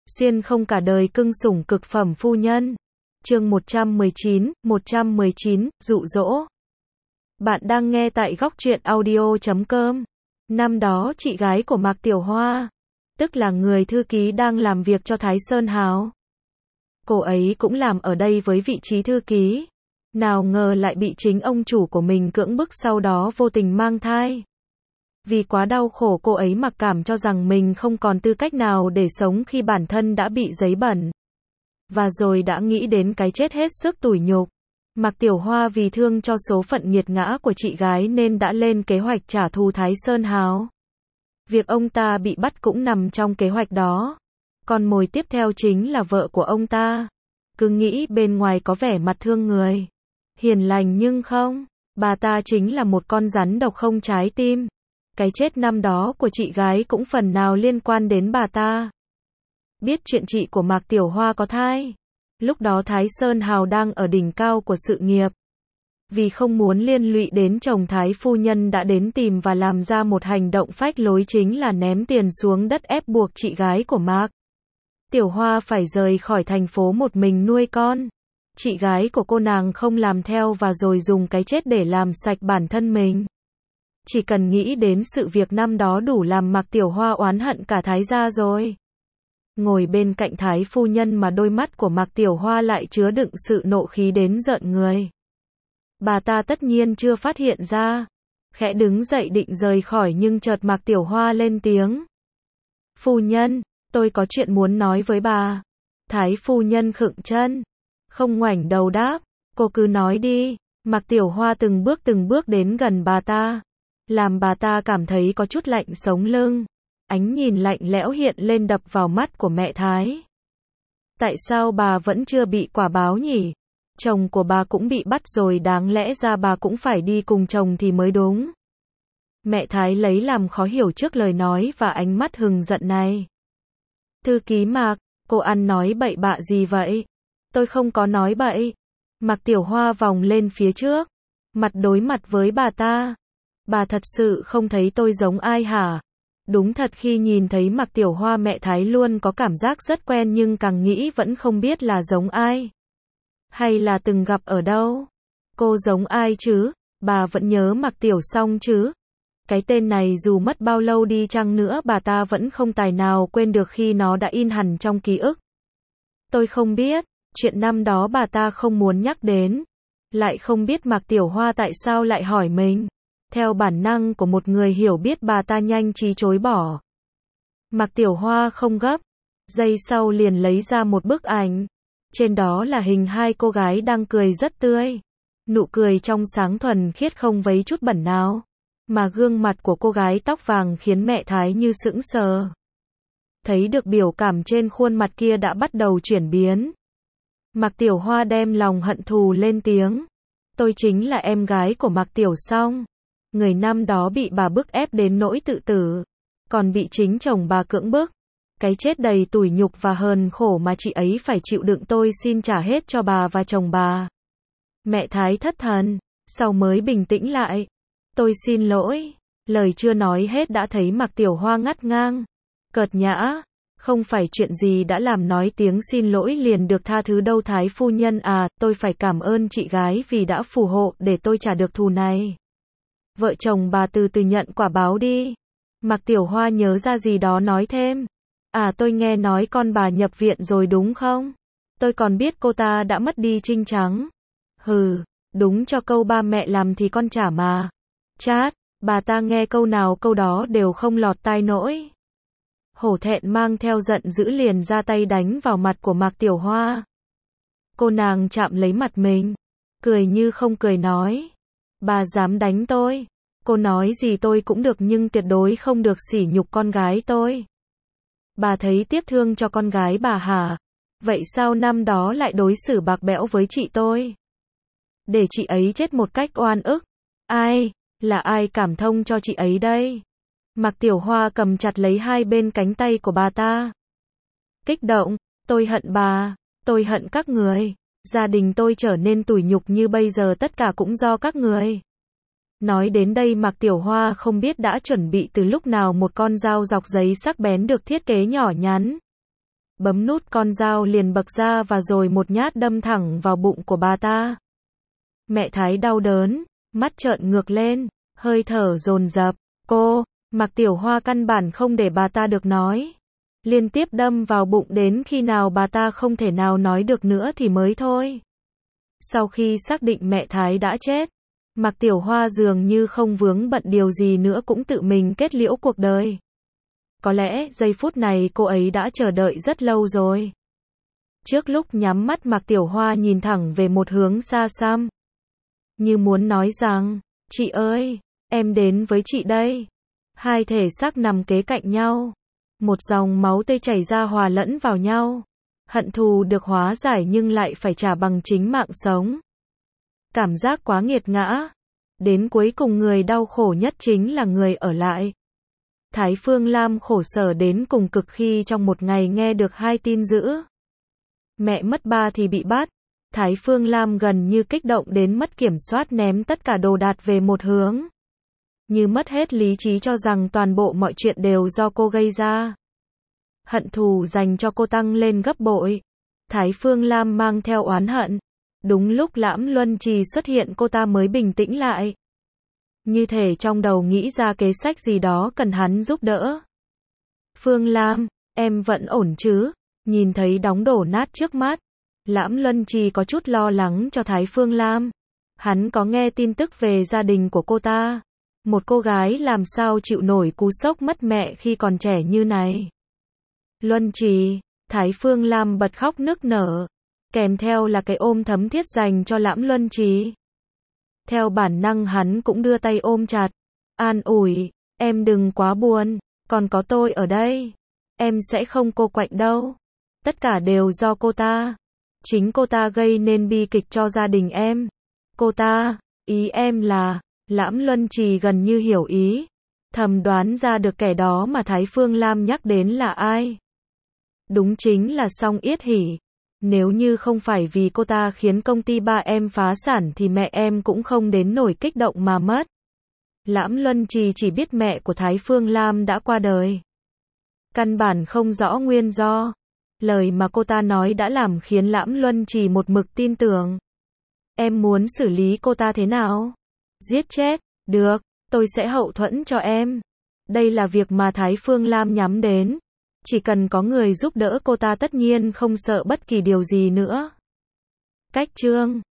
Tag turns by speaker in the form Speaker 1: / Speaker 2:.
Speaker 1: Xuyên không cả đời cưng sủng cực phẩm phu nhân. Chương 119, dụ dỗ. Bạn đang nghe tại góc truyện audio.com. Năm đó chị gái của Mạc Tiểu Hoa, tức là người thư ký đang làm việc cho Thái Sơn Hào. Cô ấy cũng làm ở đây với vị trí thư ký. Nào ngờ lại bị chính ông chủ của mình cưỡng bức, sau đó vô tình mang thai. Vì quá đau khổ, cô ấy mặc cảm cho rằng mình không còn tư cách nào để sống khi bản thân đã bị giấy bẩn. Và rồi đã nghĩ đến cái chết hết sức tủi nhục. Mạc Tiểu Hoa vì thương cho số phận nghiệt ngã của chị gái nên đã lên kế hoạch trả thù Thái Sơn Hào. Việc ông ta bị bắt cũng nằm trong kế hoạch đó. Con mồi tiếp theo chính là vợ của ông ta. Cứ nghĩ bên ngoài có vẻ mặt thương người, hiền lành, nhưng không, bà ta chính là một con rắn độc không trái tim. Cái chết năm đó của chị gái cũng phần nào liên quan đến bà ta. Biết chuyện chị của Mạc Tiểu Hoa có thai. Lúc đó Thái Sơn Hào đang ở đỉnh cao của sự nghiệp. Vì không muốn liên lụy đến chồng, Thái phu nhân đã đến tìm và làm ra một hành động phách lối, chính là ném tiền xuống đất ép buộc chị gái của Mạc Tiểu Hoa phải rời khỏi thành phố một mình nuôi con. Chị gái của cô nàng không làm theo và rồi dùng cái chết để làm sạch bản thân mình. Chỉ cần nghĩ đến sự việc năm đó đủ làm Mạc Tiểu Hoa oán hận cả Thái gia rồi. Ngồi bên cạnh Thái phu nhân mà đôi mắt của Mạc Tiểu Hoa lại chứa đựng sự nộ khí đến rợn người. Bà ta tất nhiên chưa phát hiện ra. Khẽ đứng dậy định rời khỏi nhưng chợt Mạc Tiểu Hoa lên tiếng. Phu nhân, tôi có chuyện muốn nói với bà. Thái phu nhân khựng chân, không ngoảnh đầu đáp. Cô cứ nói đi. Mạc Tiểu Hoa từng bước đến gần bà ta, làm bà ta cảm thấy có chút lạnh sống lưng. Ánh nhìn lạnh lẽo hiện lên đập vào mắt của mẹ Thái. Tại sao bà vẫn chưa bị quả báo nhỉ? Chồng của bà cũng bị bắt rồi, đáng lẽ ra bà cũng phải đi cùng chồng thì mới đúng. Mẹ Thái lấy làm khó hiểu trước lời nói và ánh mắt hừng giận này. Thư ký Mạc, cô ăn nói bậy bạ gì vậy? Tôi không có nói bậy. Mạc Tiểu Hoa vòng lên phía trước, mặt đối mặt với bà ta. Bà thật sự không thấy tôi giống ai hả? Đúng thật, khi nhìn thấy Mạc Tiểu Hoa, mẹ Thái luôn có cảm giác rất quen, nhưng càng nghĩ vẫn không biết là giống ai. Hay là từng gặp ở đâu? Cô giống ai chứ? Bà vẫn nhớ Mạc Tiểu Song chứ? Cái tên này dù mất bao lâu đi chăng nữa bà ta vẫn không tài nào quên được khi nó đã in hẳn trong ký ức. Tôi không biết. Chuyện năm đó bà ta không muốn nhắc đến. Lại không biết Mạc Tiểu Hoa tại sao lại hỏi mình. Theo bản năng của một người hiểu biết, bà ta nhanh trí chối bỏ. Mạc Tiểu Hoa không gấp. Giây sau liền lấy ra một bức ảnh. Trên đó là hình hai cô gái đang cười rất tươi. Nụ cười trong sáng thuần khiết, không vấy chút bẩn nào. Mà gương mặt của cô gái tóc vàng khiến mẹ Thái như sững sờ. Thấy được biểu cảm trên khuôn mặt kia đã bắt đầu chuyển biến. Mạc Tiểu Hoa đem lòng hận thù lên tiếng. Tôi chính là em gái của Mạc Tiểu Song. Người năm đó bị bà bức ép đến nỗi tự tử. Còn bị chính chồng bà cưỡng bức. Cái chết đầy tủi nhục và hờn khổ mà chị ấy phải chịu đựng tôi xin trả hết cho bà và chồng bà. Mẹ Thái thất thần, sau mới bình tĩnh lại. Tôi xin lỗi. Lời chưa nói hết đã thấy Mạc Tiểu Hoa ngắt ngang. Cợt nhã. Không phải chuyện gì đã làm nói tiếng xin lỗi liền được tha thứ đâu Thái phu nhân à, tôi phải cảm ơn chị gái vì đã phù hộ để tôi trả được thù này. Vợ chồng bà từ từ nhận quả báo đi. Mạc Tiểu Hoa nhớ ra gì đó nói thêm. À, tôi nghe nói con bà nhập viện rồi đúng không? Tôi còn biết cô ta đã mất đi trinh trắng. Hừ, đúng cho câu ba mẹ làm thì con trả mà. Chát, bà ta nghe câu nào câu đó đều không lọt tai nổi. Hổ thẹn mang theo giận dữ liền ra tay đánh vào mặt của Mạc Tiểu Hoa. Cô nàng chạm lấy mặt mình, cười như không cười nói. Bà dám đánh tôi? Cô nói gì tôi cũng được nhưng tuyệt đối không được sỉ nhục con gái tôi. Bà thấy tiếc thương cho con gái bà hả? Vậy sao năm đó lại đối xử bạc bẽo với chị tôi? Để chị ấy chết một cách oan ức. Ai? Là ai cảm thông cho chị ấy đây? Mạc Tiểu Hoa cầm chặt lấy hai bên cánh tay của bà ta. Kích động, tôi hận bà, tôi hận các người. Gia đình tôi trở nên tủi nhục như bây giờ tất cả cũng do các người. Nói đến đây Mạc Tiểu Hoa không biết đã chuẩn bị từ lúc nào một con dao dọc giấy sắc bén được thiết kế nhỏ nhắn. bấm nút con dao liền bật ra và rồi một nhát đâm thẳng vào bụng của bà ta. Mẹ Thái đau đớn, mắt trợn ngược lên, hơi thở dồn dập. Cô, Mạc Tiểu Hoa căn bản không để bà ta được nói. Liên tiếp đâm vào bụng đến khi nào bà ta không thể nào nói được nữa thì mới thôi. Sau khi xác định mẹ Thái đã chết, Mạc Tiểu Hoa dường như không vướng bận điều gì nữa cũng tự mình kết liễu cuộc đời. Có lẽ giây phút này cô ấy đã chờ đợi rất lâu rồi. Trước lúc nhắm mắt Mạc Tiểu Hoa nhìn thẳng về một hướng xa xăm. Như muốn nói rằng, chị ơi, em đến với chị đây. Hai thể xác nằm kế cạnh nhau. Một dòng máu tươi chảy ra hòa lẫn vào nhau. Hận thù được hóa giải nhưng lại phải trả bằng chính mạng sống. Cảm giác quá nghiệt ngã. Đến cuối cùng người đau khổ nhất chính là người ở lại. Thái Phương Lam khổ sở đến cùng cực khi trong một ngày nghe được hai tin dữ. Mẹ mất, ba thì bị bắt. Thái Phương Lam gần như kích động đến mất kiểm soát, ném tất cả đồ đạc về một hướng. Như mất hết lý trí, cho rằng toàn bộ mọi chuyện đều do cô gây ra. Hận thù dành cho cô tăng lên gấp bội. Thái Phương Lam mang theo oán hận. Đúng lúc Lãm Luân Trì xuất hiện cô ta mới bình tĩnh lại. Như thể trong đầu nghĩ ra kế sách gì đó cần hắn giúp đỡ. Phương Lam, em vẫn ổn chứ? Nhìn thấy đống đổ nát trước mắt, Lãm Luân Trì có chút lo lắng cho Thái Phương Lam. Hắn có nghe tin tức về gia đình của cô ta. Một cô gái làm sao chịu nổi cú sốc mất mẹ khi còn trẻ như này. Luân Trì, Thái Phương Lam bật khóc nức nở. Kèm theo là cái ôm thấm thiết dành cho Lãm Luân Trì. Theo bản năng hắn cũng đưa tay ôm chặt. An ủi, em đừng quá buồn, còn có tôi ở đây. Em sẽ không cô quạnh đâu. Tất cả đều do cô ta. Chính cô ta gây nên bi kịch cho gia đình em. Cô ta, ý em là, Lãm Luân Trì gần như hiểu ý. Thầm đoán ra được kẻ đó mà Thái Phương Lam nhắc đến là ai. Đúng chính là Song Yết Hỷ. Nếu như không phải vì cô ta khiến công ty ba em phá sản thì mẹ em cũng không đến nổi kích động mà mất. Lãm Luân Trì chỉ biết mẹ của Thái Phương Lam đã qua đời. Căn bản không rõ nguyên do. Lời mà cô ta nói đã làm khiến Lãm Luân Trì một mực tin tưởng. Em muốn xử lý cô ta thế nào? Giết chết? Được, tôi sẽ hậu thuẫn cho em. Đây là việc mà Thái Phương Lam nhắm đến. Chỉ cần có người giúp đỡ cô ta tất nhiên không sợ bất kỳ điều gì nữa. Cách chương